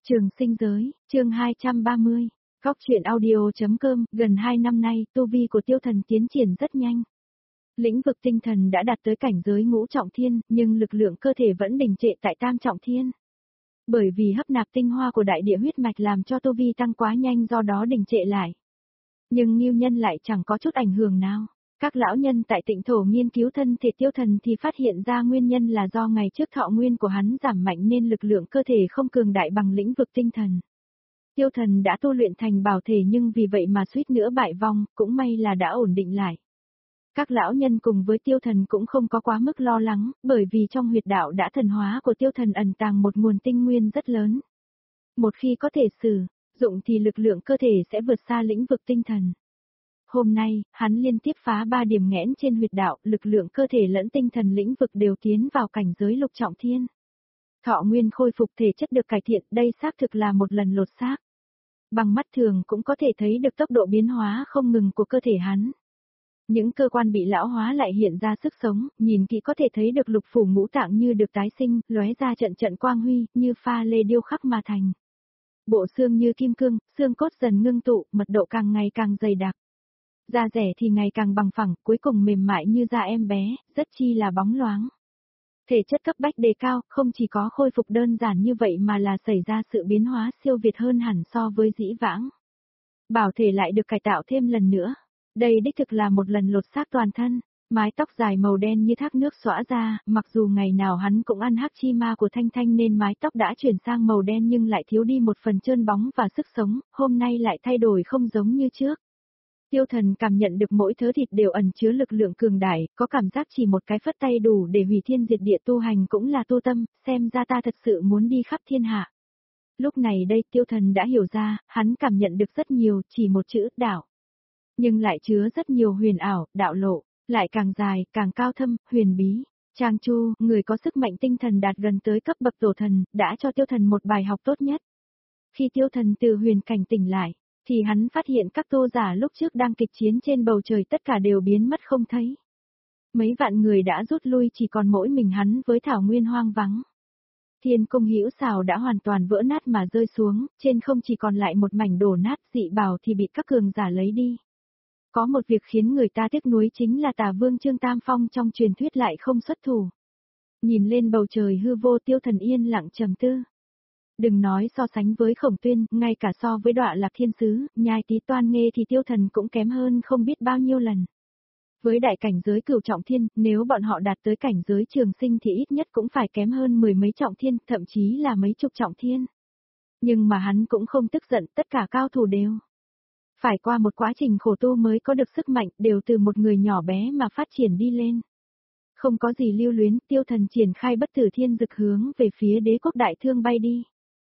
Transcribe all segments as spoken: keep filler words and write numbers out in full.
Trường sinh giới, chương hai trăm ba mươi. Góc truyện audio.com, gần hai năm nay, tu vi của tiêu thần tiến triển rất nhanh. Lĩnh vực tinh thần đã đạt tới cảnh giới ngũ trọng thiên, nhưng lực lượng cơ thể vẫn đình trệ tại tam trọng thiên. Bởi vì hấp nạp tinh hoa của đại địa huyết mạch làm cho tu vi tăng quá nhanh, do đó đình trệ lại. Nhưng Ngưu Nhân lại chẳng có chút ảnh hưởng nào. Các lão nhân tại Tịnh Thổ nghiên cứu thân thể tiêu thần thì phát hiện ra nguyên nhân là do ngày trước thọ nguyên của hắn giảm mạnh nên lực lượng cơ thể không cường đại bằng lĩnh vực tinh thần. Tiêu thần đã tu luyện thành bảo thể nhưng vì vậy mà suýt nữa bại vong, cũng may là đã ổn định lại. Các lão nhân cùng với tiêu thần cũng không có quá mức lo lắng, bởi vì trong huyệt đạo đã thần hóa của tiêu thần ẩn tàng một nguồn tinh nguyên rất lớn. Một khi có thể sử dụng thì lực lượng cơ thể sẽ vượt xa lĩnh vực tinh thần. Hôm nay, hắn liên tiếp phá ba điểm nghẽn trên huyệt đạo, lực lượng cơ thể lẫn tinh thần lĩnh vực đều tiến vào cảnh giới lục trọng thiên. Thọ nguyên khôi phục thể chất được cải thiện, đây xác thực là một lần lột xác. Bằng mắt thường cũng có thể thấy được tốc độ biến hóa không ngừng của cơ thể hắn. Những cơ quan bị lão hóa lại hiện ra sức sống, nhìn kỹ có thể thấy được lục phủ ngũ tạng như được tái sinh, lóe ra trận trận quang huy, như pha lê điêu khắc mà thành. Bộ xương như kim cương, xương cốt dần ngưng tụ, mật độ càng ngày càng dày đặc. Da rẻ thì ngày càng bằng phẳng, cuối cùng mềm mại như da em bé, rất chi là bóng loáng. Thể chất cấp bách đề cao, không chỉ có khôi phục đơn giản như vậy mà là xảy ra sự biến hóa siêu việt hơn hẳn so với dĩ vãng. Bảo thể lại được cải tạo thêm lần nữa. Đây đích thực là một lần lột xác toàn thân. Mái tóc dài màu đen như thác nước xõa ra, mặc dù ngày nào hắn cũng ăn hắc chi ma của Thanh Thanh nên mái tóc đã chuyển sang màu đen nhưng lại thiếu đi một phần trơn bóng và sức sống, hôm nay lại thay đổi không giống như trước. Tiêu thần cảm nhận được mỗi thớ thịt đều ẩn chứa lực lượng cường đại, có cảm giác chỉ một cái phất tay đủ để hủy thiên diệt địa, tu hành cũng là tu tâm, xem ra ta thật sự muốn đi khắp thiên hạ. Lúc này đây tiêu thần đã hiểu ra, hắn cảm nhận được rất nhiều, chỉ một chữ, đạo. Nhưng lại chứa rất nhiều huyền ảo, đạo lộ, lại càng dài, càng cao thâm, huyền bí. Trang Chu, người có sức mạnh tinh thần đạt gần tới cấp bậc tổ thần, đã cho tiêu thần một bài học tốt nhất. Khi tiêu thần từ huyền cảnh tỉnh lại, thì hắn phát hiện các tu giả lúc trước đang kịch chiến trên bầu trời tất cả đều biến mất không thấy. Mấy vạn người đã rút lui, chỉ còn mỗi mình hắn với thảo nguyên hoang vắng. Thiên cung hữu xảo đã hoàn toàn vỡ nát mà rơi xuống, trên không chỉ còn lại một mảnh đổ nát, dị bào thì bị các cường giả lấy đi. Có một việc khiến người ta tiếc nuối chính là Tà Vương Trương Tam Phong trong truyền thuyết lại không xuất thủ. Nhìn lên bầu trời hư vô, tiêu thần yên lặng trầm tư. Đừng nói so sánh với Khổng Tuyên, ngay cả so với Đọa Lạc Thiên Sứ, Nhai Tý Toan Nghê thì tiêu thần cũng kém hơn không biết bao nhiêu lần. Với đại cảnh giới cửu trọng thiên, nếu bọn họ đạt tới cảnh giới trường sinh thì ít nhất cũng phải kém hơn mười mấy trọng thiên, thậm chí là mấy chục trọng thiên. Nhưng mà hắn cũng không tức giận, tất cả cao thủ đều phải qua một quá trình khổ tu mới có được sức mạnh, đều từ một người nhỏ bé mà phát triển đi lên. Không có gì lưu luyến, tiêu thần triển khai bất tử thiên dực hướng về phía đế quốc đại thương bay đi.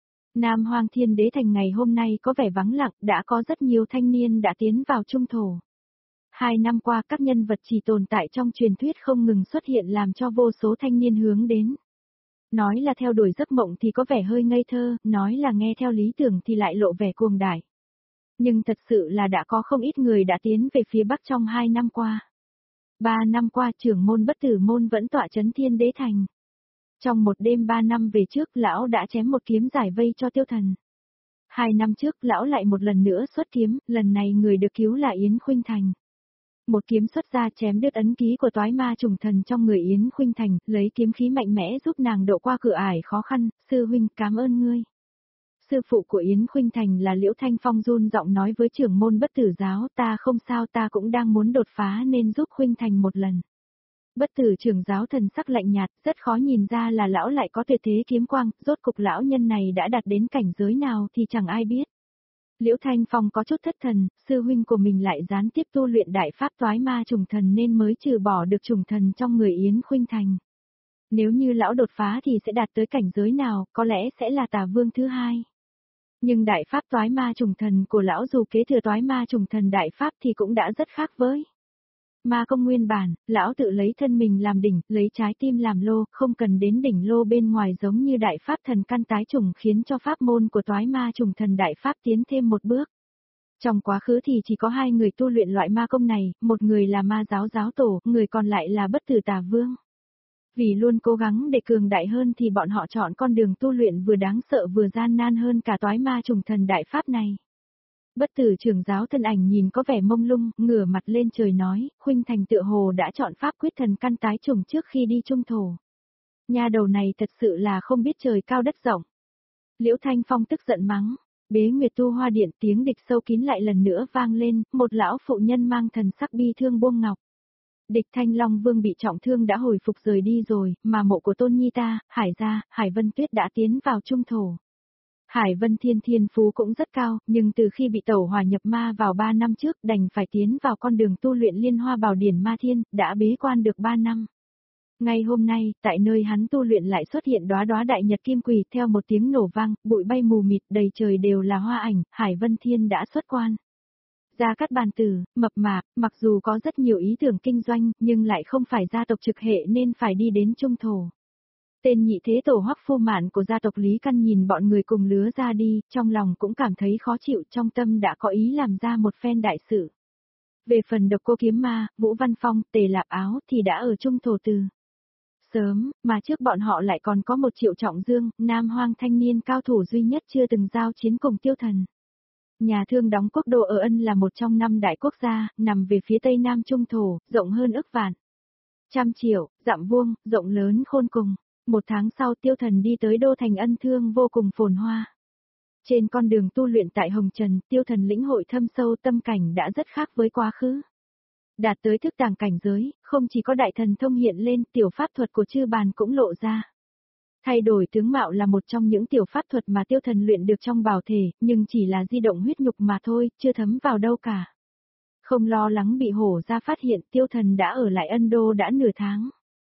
Nam Hoang Thiên Đế thành ngày hôm nay có vẻ vắng lặng, đã có rất nhiều thanh niên đã tiến vào trung thổ. Hai năm qua các nhân vật chỉ tồn tại trong truyền thuyết không ngừng xuất hiện làm cho vô số thanh niên hướng đến. Nói là theo đuổi giấc mộng thì có vẻ hơi ngây thơ, nói là nghe theo lý tưởng thì lại lộ vẻ cuồng đại. Nhưng thật sự là đã có không ít người đã tiến về phía Bắc trong hai năm qua. Ba năm qua trưởng môn bất tử môn vẫn tọa chấn Thiên Đế thành. Trong một đêm ba năm về trước, lão đã chém một kiếm giải vây cho tiêu thần. Hai năm trước, lão lại một lần nữa xuất kiếm, lần này người được cứu là Yến Khuynh Thành. Một kiếm xuất ra chém đứt ấn ký của toái ma trùng thần trong người Yến Khuynh Thành, lấy kiếm khí mạnh mẽ giúp nàng độ qua cửa ải khó khăn. Sư huynh, cảm ơn ngươi. Sư phụ của Yến Khuynh Thành là Liễu Thanh Phong run giọng nói với trưởng môn bất tử giáo, ta không sao, ta cũng đang muốn đột phá nên giúp Khuynh Thành một lần. Bất tử trưởng giáo thần sắc lạnh nhạt, rất khó nhìn ra là lão lại có tuyệt thế kiếm quang, rốt cục lão nhân này đã đạt đến cảnh giới nào thì chẳng ai biết. Liễu Thanh Phong có chút thất thần, sư huynh của mình lại gián tiếp tu luyện đại pháp toái ma trùng thần nên mới trừ bỏ được trùng thần trong người Yến Khuynh Thành. Nếu như lão đột phá thì sẽ đạt tới cảnh giới nào, có lẽ sẽ là Tà Vương thứ hai. Nhưng đại pháp toái ma trùng thần của lão dù kế thừa toái ma trùng thần đại pháp thì cũng đã rất khác với ma công nguyên bản, lão tự lấy thân mình làm đỉnh, lấy trái tim làm lô, không cần đến đỉnh lô bên ngoài giống như đại pháp thần căn tái trùng khiến cho pháp môn của toái ma trùng thần đại pháp tiến thêm một bước. Trong quá khứ thì chỉ có hai người tu luyện loại ma công này, một người là ma giáo giáo tổ, người còn lại là bất tử Tà Vương. Vì luôn cố gắng để cường đại hơn thì bọn họ chọn con đường tu luyện vừa đáng sợ vừa gian nan hơn cả toái ma trùng thần đại pháp này. Bất tử trưởng giáo thân ảnh nhìn có vẻ mông lung, ngửa mặt lên trời nói, Khuynh Thành tựa hồ đã chọn pháp quyết thần căn tái trùng trước khi đi trung thổ. Nhà đầu này thật sự là không biết trời cao đất rộng. Liễu Thanh Phong tức giận mắng, Bế Nguyệt Tu Hoa Điện tiếng địch sâu kín lại lần nữa vang lên, một lão phụ nhân mang thần sắc bi thương buông ngọc. Địch Thanh Long Vương bị trọng thương đã hồi phục rời đi rồi, mà mộ của Tôn Nhi ta, Hải gia, Hải Vân Tuyết đã tiến vào trung thổ. Hải Vân Thiên thiên phú cũng rất cao, nhưng từ khi bị tẩu hỏa nhập ma vào ba năm trước đành phải tiến vào con đường tu luyện Liên Hoa Bảo Điển Ma Thiên, đã bế quan được ba năm. Ngay hôm nay, tại nơi hắn tu luyện lại xuất hiện đóa đóa đại nhật kim quỳ, theo một tiếng nổ vang, bụi bay mù mịt, đầy trời đều là hoa ảnh, Hải Vân Thiên đã xuất quan. Gia Cát Bàn Tử, mập mạp, mặc dù có rất nhiều ý tưởng kinh doanh, nhưng lại không phải gia tộc trực hệ nên phải đi đến trung thổ. Tên nhị thế tổ Hoắc Phu Mạn của gia tộc Lý Căn nhìn bọn người cùng lứa ra đi, trong lòng cũng cảm thấy khó chịu, trong tâm đã có ý làm ra một phen đại sự. Về phần Độc Cô Kiếm Ma, Vũ Văn Phong, Tề Lạp Áo thì đã ở trung thổ từ sớm, mà trước bọn họ lại còn có một Triệu Trọng Dương, nam hoang thanh niên cao thủ duy nhất chưa từng giao chiến cùng Tiêu Thần. Nhà thương đóng quốc đô ở Ân là một trong năm đại quốc gia, nằm về phía tây nam trung thổ, rộng hơn ức vạn. Trăm triệu, dặm vuông, rộng lớn khôn cùng. Một tháng sau Tiêu Thần đi tới đô thành Ân Thương vô cùng phồn hoa. Trên con đường tu luyện tại Hồng Trần, Tiêu Thần lĩnh hội thâm sâu tâm cảnh đã rất khác với quá khứ. Đạt tới thức tàng cảnh giới, không chỉ có đại thần thông hiện lên, tiểu pháp thuật của chư bàn cũng lộ ra. Thay đổi tướng mạo là một trong những tiểu pháp thuật mà Tiêu Thần luyện được trong bảo thể, nhưng chỉ là di động huyết nhục mà thôi, chưa thấm vào đâu cả. Không lo lắng bị hổ ra phát hiện, Tiêu Thần đã ở lại Ân Đô đã nửa tháng.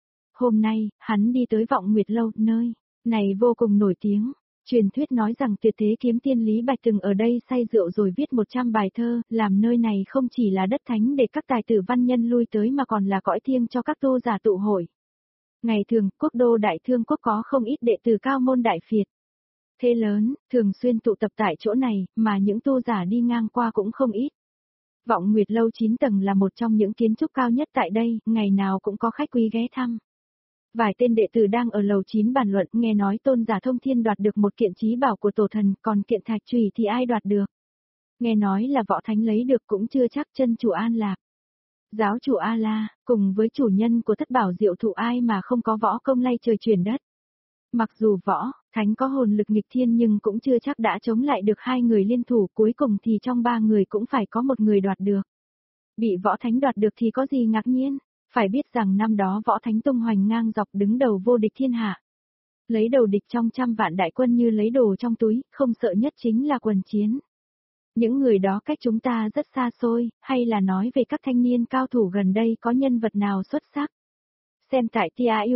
Hôm nay, hắn đi tới Vọng Nguyệt Lâu, nơi này vô cùng nổi tiếng. Truyền thuyết nói rằng tuyệt thế kiếm tiên Lý Bạch từng ở đây say rượu rồi viết một trăm bài thơ, làm nơi này không chỉ là đất thánh để các tài tử văn nhân lui tới mà còn là cõi thiêng cho các tu giả tụ hội. Ngày thường, quốc đô đại thương quốc có không ít đệ tử cao môn đại phiệt. Thế lớn, thường xuyên tụ tập tại chỗ này, mà những tu giả đi ngang qua cũng không ít. Vọng Nguyệt Lâu chín tầng là một trong những kiến trúc cao nhất tại đây, ngày nào cũng có khách quý ghé thăm. Vài tên đệ tử đang ở lầu chín bàn luận, nghe nói Tôn giả Thông Thiên đoạt được một kiện chí bảo của tổ thần, còn kiện thạch chùy thì ai đoạt được. Nghe nói là Võ Thánh lấy được cũng chưa chắc. Chân chủ An Lạc, giáo chủ A La, cùng với chủ nhân của thất bảo diệu thụ ai mà không có võ công lay trời chuyển đất. Mặc dù Võ Thánh có hồn lực nghịch thiên nhưng cũng chưa chắc đã chống lại được hai người liên thủ, cuối cùng thì trong ba người cũng phải có một người đoạt được. Bị Võ Thánh đoạt được thì có gì ngạc nhiên, phải biết rằng năm đó Võ Thánh tung hoành ngang dọc đứng đầu vô địch thiên hạ. Lấy đầu địch trong trăm vạn đại quân như lấy đồ trong túi, không sợ nhất chính là quần chiến. Những người đó cách chúng ta rất xa xôi, hay là nói về các thanh niên cao thủ gần đây có nhân vật nào xuất sắc? Xem tại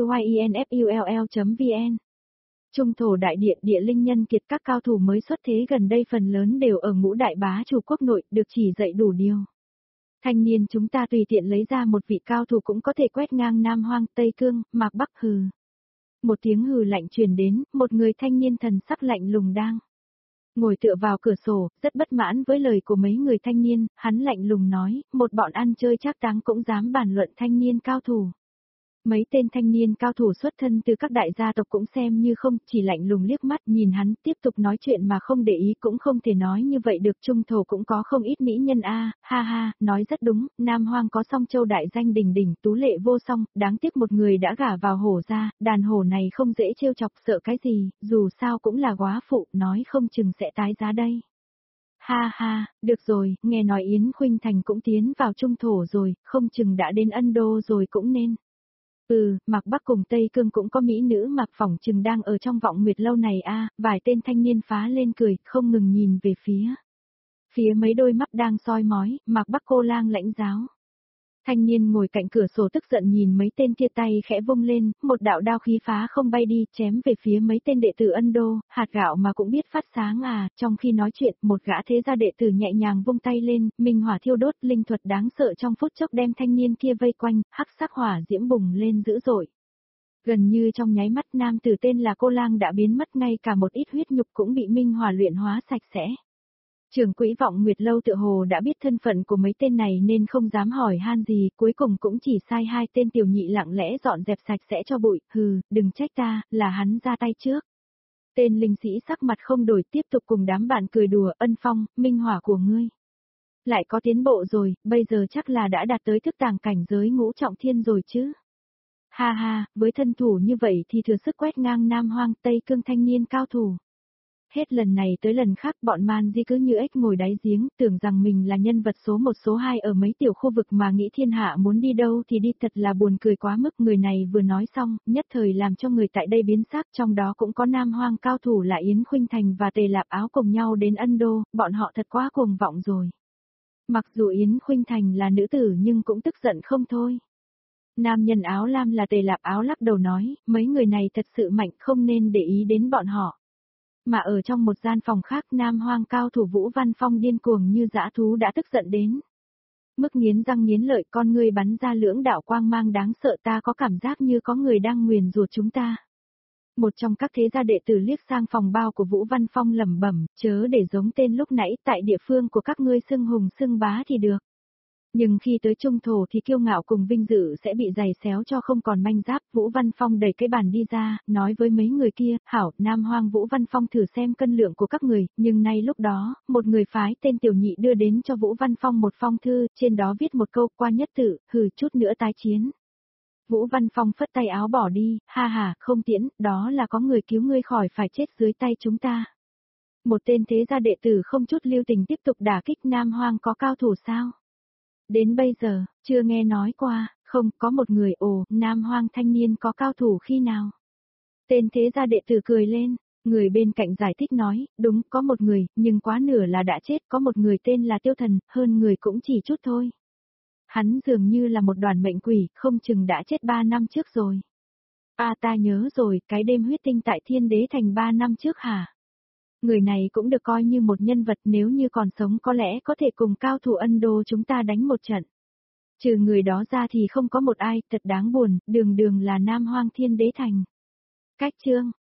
tiuyinfull chấm vn. Trung thổ đại địa địa linh nhân kiệt, các cao thủ mới xuất thế gần đây phần lớn đều ở ngũ đại bá chủ quốc nội, được chỉ dạy đủ điều. Thanh niên chúng ta tùy tiện lấy ra một vị cao thủ cũng có thể quét ngang Nam Hoang, Tây Cương, Mạc Bắc hừ. Một tiếng hừ lạnh truyền đến, một người thanh niên thần sắc lạnh lùng đang ngồi tựa vào cửa sổ, rất bất mãn với lời của mấy người thanh niên, hắn lạnh lùng nói, một bọn ăn chơi trác táng cũng dám bàn luận thanh niên cao thủ. Mấy tên thanh niên cao thủ xuất thân từ các đại gia tộc cũng xem như không, chỉ lạnh lùng liếc mắt nhìn hắn tiếp tục nói chuyện mà không để ý, cũng không thể nói như vậy được. Trung thổ cũng có không ít mỹ nhân a, ha ha, nói rất đúng, Nam Hoang có Song Châu đại danh đỉnh đỉnh, tú lệ vô song, đáng tiếc một người đã gả vào hổ gia, đàn hổ này không dễ trêu chọc, sợ cái gì, dù sao cũng là góa phụ, nói không chừng sẽ tái giá đây. Ha ha, được rồi, nghe nói Yến Khuynh Thành cũng tiến vào trung thổ rồi, không chừng đã đến Ân Đô rồi cũng nên. Ừ, Mạc Bắc cùng Tây Cương cũng có mỹ nữ Mạc phỏng chừng đang ở trong Vọng Nguyệt Lâu này a. Vài tên thanh niên phá lên cười, không ngừng nhìn về phía. Phía mấy đôi mắt đang soi mói, Mạc Bắc cô lang lãnh giáo. Thanh niên ngồi cạnh cửa sổ tức giận nhìn mấy tên kia, tay khẽ vung lên, một đạo đao khí phá không bay đi, chém về phía mấy tên đệ tử Ân Đô, hạt gạo mà cũng biết phát sáng à. Trong khi nói chuyện, một gã thế gia đệ tử nhẹ nhàng vung tay lên, minh hỏa thiêu đốt, linh thuật đáng sợ trong phút chốc đem thanh niên kia vây quanh, hắc sắc hỏa diễm bùng lên dữ dội. Gần như trong nháy mắt, nam tử tên là Cô Lang đã biến mất, ngay cả một ít huyết nhục cũng bị minh hỏa luyện hóa sạch sẽ. Trưởng quỹ Vọng Nguyệt Lâu tựa hồ đã biết thân phận của mấy tên này nên không dám hỏi han gì, cuối cùng cũng chỉ sai hai tên tiểu nhị lặng lẽ dọn dẹp sạch sẽ cho bụi, hừ, đừng trách ta, là hắn ra tay trước. Tên linh sĩ sắc mặt không đổi tiếp tục cùng đám bạn cười đùa, Ân Phong, minh hỏa của ngươi. Lại có tiến bộ rồi, bây giờ chắc là đã đạt tới thức tàng cảnh giới ngũ trọng thiên rồi chứ. Ha ha, với thân thủ như vậy thì thừa sức quét ngang Nam Hoang Tây Cương thanh niên cao thủ. Hết lần này tới lần khác bọn man di cứ như ếch ngồi đáy giếng, tưởng rằng mình là nhân vật số một số hai ở mấy tiểu khu vực mà nghĩ thiên hạ muốn đi đâu thì đi, thật là buồn cười quá mức. Người này vừa nói xong, nhất thời làm cho người tại đây biến sắc, trong đó cũng có Nam Hoang cao thủ là Yến Khuynh Thành và Tề Lạp Áo cùng nhau đến Ân Đô, bọn họ thật quá cuồng vọng rồi. Mặc dù Yến Khuynh Thành là nữ tử nhưng cũng tức giận không thôi. Nam nhân áo lam là Tề Lạp Áo lắc đầu nói, mấy người này thật sự mạnh, không nên để ý đến bọn họ. Mà ở trong một gian phòng khác, Nam Hoang cao thủ Vũ Văn Phong điên cuồng như dã thú đã tức giận đến. Mức nghiến răng nghiến lợi, con ngươi bắn ra lưỡng đạo quang mang đáng sợ, ta có cảm giác như có người đang nguyền rủa chúng ta. Một trong các thế gia đệ tử liếc sang phòng bao của Vũ Văn Phong lẩm bẩm, chớ để giống tên lúc nãy, tại địa phương của các ngươi xưng hùng xưng bá thì được. Nhưng khi tới trung thổ thì kiêu ngạo cùng vinh dự sẽ bị giày xéo cho không còn manh giáp. Vũ Văn Phong đẩy cái bàn đi ra, nói với mấy người kia, hảo, Nam Hoang Vũ Văn Phong thử xem cân lượng của các người, nhưng nay lúc đó, một người phái tên tiểu nhị đưa đến cho Vũ Văn Phong một phong thư, trên đó viết một câu, qua nhất tự, hừ, chút nữa tái chiến. Vũ Văn Phong phất tay áo bỏ đi, ha ha, không tiễn, đó là có người cứu ngươi khỏi phải chết dưới tay chúng ta. Một tên thế gia đệ tử không chút lưu tình tiếp tục đả kích, Nam Hoang có cao thủ sao? Đến bây giờ, chưa nghe nói qua, không, có một người, ồ, Nam Hoang thanh niên có cao thủ khi nào? Tên thế gia đệ tử cười lên, người bên cạnh giải thích nói, đúng, có một người, nhưng quá nửa là đã chết, có một người tên là Tiêu Thần, hơn người cũng chỉ chút thôi. Hắn dường như là một đoàn mệnh quỷ, không chừng đã chết ba năm trước rồi. À ta nhớ rồi, cái đêm huyết tinh tại Thiên Đế Thành ba năm trước hả? Người này cũng được coi như một nhân vật, nếu như còn sống có lẽ có thể cùng cao thủ Ân Đô chúng ta đánh một trận. Trừ người đó ra thì không có một ai, thật đáng buồn, đường đường là Nam Hoang Thiên Đế Thành. Cách chương